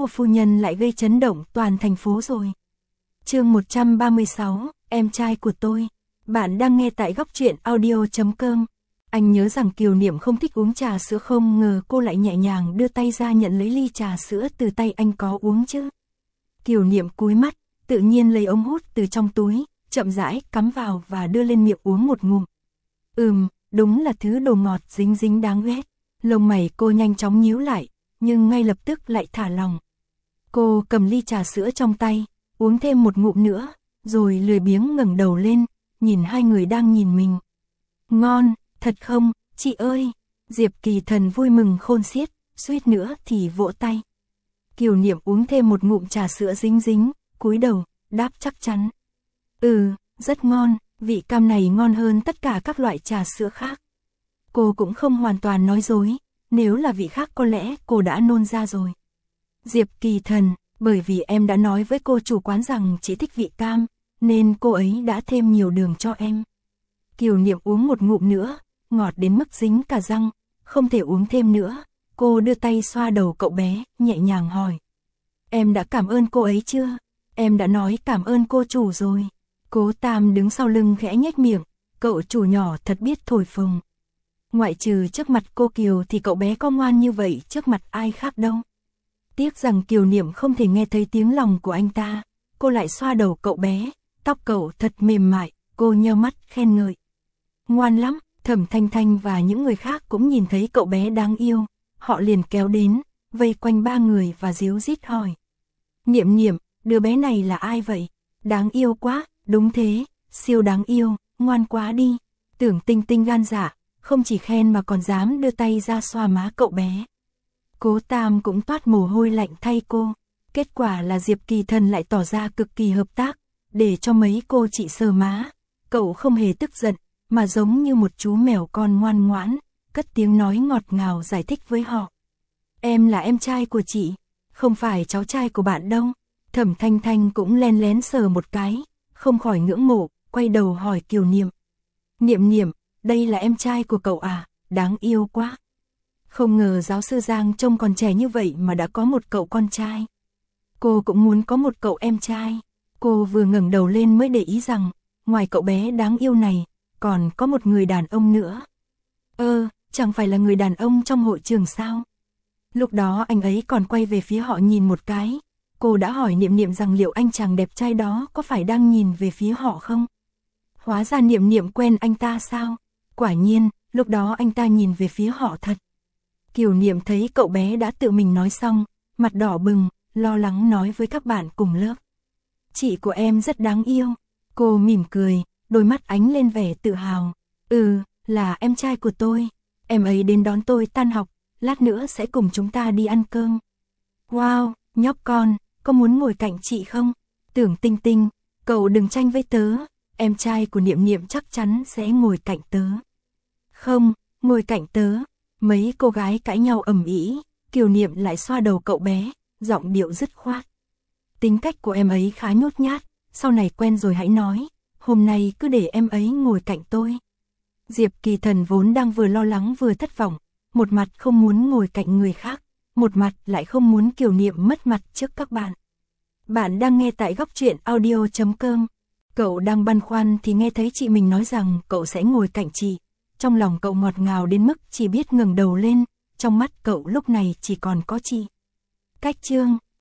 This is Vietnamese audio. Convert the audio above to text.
của phu nhân lại gây chấn động toàn thành phố rồi. Chương 136, em trai của tôi. Bạn đang nghe tại góc truyện audio.com. Anh nhớ rằng Kiều Niệm không thích uống trà sữa, không ngờ cô lại nhẹ nhàng đưa tay ra nhận lấy ly trà sữa từ tay anh. Có uống chứ? Kiều Niệm cúi mắt, tự nhiên lấy ống hút từ trong túi, chậm rãi cắm vào và đưa lên miệng uống một ngụm. Đúng là thứ đồ ngọt dính dính đáng ghét. Lông mày cô nhanh chóng nhíu lại, nhưng ngay lập tức lại thả lỏng. Cô cầm ly trà sữa trong tay, uống thêm một ngụm nữa, rồi lười biếng ngẩng đầu lên, nhìn hai người đang nhìn mình. Ngon, thật không, chị ơi? Diệp Kỳ Thần vui mừng khôn xiết, suýt nữa thì vỗ tay. Kiều Niệm uống thêm một ngụm trà sữa dính dính, cúi đầu, đáp chắc chắn. Rất ngon, vị cam này ngon hơn tất cả các loại trà sữa khác. Cô cũng không hoàn toàn nói dối, nếu là vị khác có lẽ cô đã nôn ra rồi. Diệp Kỳ Thần, bởi vì em đã nói với cô chủ quán rằng chỉ thích vị cam, nên cô ấy đã thêm nhiều đường cho em. Kiều Niệm uống một ngụm nữa, ngọt đến mức dính cả răng, không thể uống thêm nữa. Cô đưa tay xoa đầu cậu bé, nhẹ nhàng hỏi. Em đã cảm ơn cô ấy chưa? Em đã nói cảm ơn cô chủ rồi. Cố Tam đứng sau lưng khẽ nhếch miệng, cậu chủ nhỏ thật biết thổi phồng. Ngoại trừ trước mặt cô Kiều thì cậu bé có ngoan như vậy trước mặt ai khác đâu. Tiếc rằng Kiều Niệm không thể nghe thấy tiếng lòng của anh ta, cô lại xoa đầu cậu bé, tóc cậu thật mềm mại, cô nheo mắt khen ngợi. Ngoan lắm. Thẩm Thanh Thanh và những người khác cũng nhìn thấy cậu bé đáng yêu, họ liền kéo đến, vây quanh ba người và díu dít hỏi. Niệm Niệm, đứa bé này là ai vậy? Đáng yêu quá. Đúng thế, siêu đáng yêu, ngoan quá đi. Tưởng Tinh Tinh gan dạ, không chỉ khen mà còn dám đưa tay ra xoa má cậu bé. Cố Tam cũng toát mồ hôi lạnh thay cô. Kết quả là Diệp Kỳ Thần lại tỏ ra cực kỳ hợp tác, để cho mấy cô chị sờ má. Cậu không hề tức giận, mà giống như một chú mèo con ngoan ngoãn, cất tiếng nói ngọt ngào giải thích với họ. Em là em trai của chị, không phải cháu trai của bạn đâu. Thẩm Thanh Thanh cũng len lén sờ một cái, không khỏi ngưỡng mộ, quay đầu hỏi Kiều Niệm. Niệm Niệm, đây là em trai của cậu à? Đáng yêu quá. Không ngờ giáo sư Giang trông còn trẻ như vậy mà đã có một cậu con trai. Cô cũng muốn có một cậu em trai. Cô vừa ngẩng đầu lên mới để ý rằng, ngoài cậu bé đáng yêu này, còn có một người đàn ông nữa. Chẳng phải là người đàn ông trong hội trường sao? Lúc đó anh ấy còn quay về phía họ nhìn một cái. Cô đã hỏi Niệm Niệm rằng liệu anh chàng đẹp trai đó có phải đang nhìn về phía họ không? Hóa ra Niệm Niệm quen anh ta sao? Quả nhiên, lúc đó anh ta nhìn về phía họ thật. Kiều Niệm thấy cậu bé đã tự mình nói xong, mặt đỏ bừng, lo lắng nói với các bạn cùng lớp. Chị của em rất đáng yêu. Cô mỉm cười, đôi mắt ánh lên vẻ tự hào. Là em trai của tôi. Em ấy đến đón tôi tan học, lát nữa sẽ cùng chúng ta đi ăn cơm. Wow, nhóc con, có muốn ngồi cạnh chị không? Tưởng Tinh Tinh, cậu đừng tranh với tớ, em trai của Niệm Niệm chắc chắn sẽ ngồi cạnh tớ. Không, ngồi cạnh tớ. Mấy cô gái cãi nhau ầm ĩ, Kiều Niệm lại xoa đầu cậu bé, giọng điệu dứt khoát. Tính cách của em ấy khá nhút nhát, sau này quen rồi hãy nói, hôm nay cứ để em ấy ngồi cạnh tôi. Diệp Kỳ Thần vốn đang vừa lo lắng vừa thất vọng, một mặt không muốn ngồi cạnh người khác, một mặt lại không muốn Kiều Niệm mất mặt trước các bạn. Bạn đang nghe tại góc truyện audio.com. Cậu đang băn khoăn thì nghe thấy chị mình nói rằng cậu sẽ ngồi cạnh chị. Trong lòng cậu ngọt ngào đến mức chỉ biết ngẩng đầu lên, trong mắt cậu lúc này chỉ còn có chị. Cách chương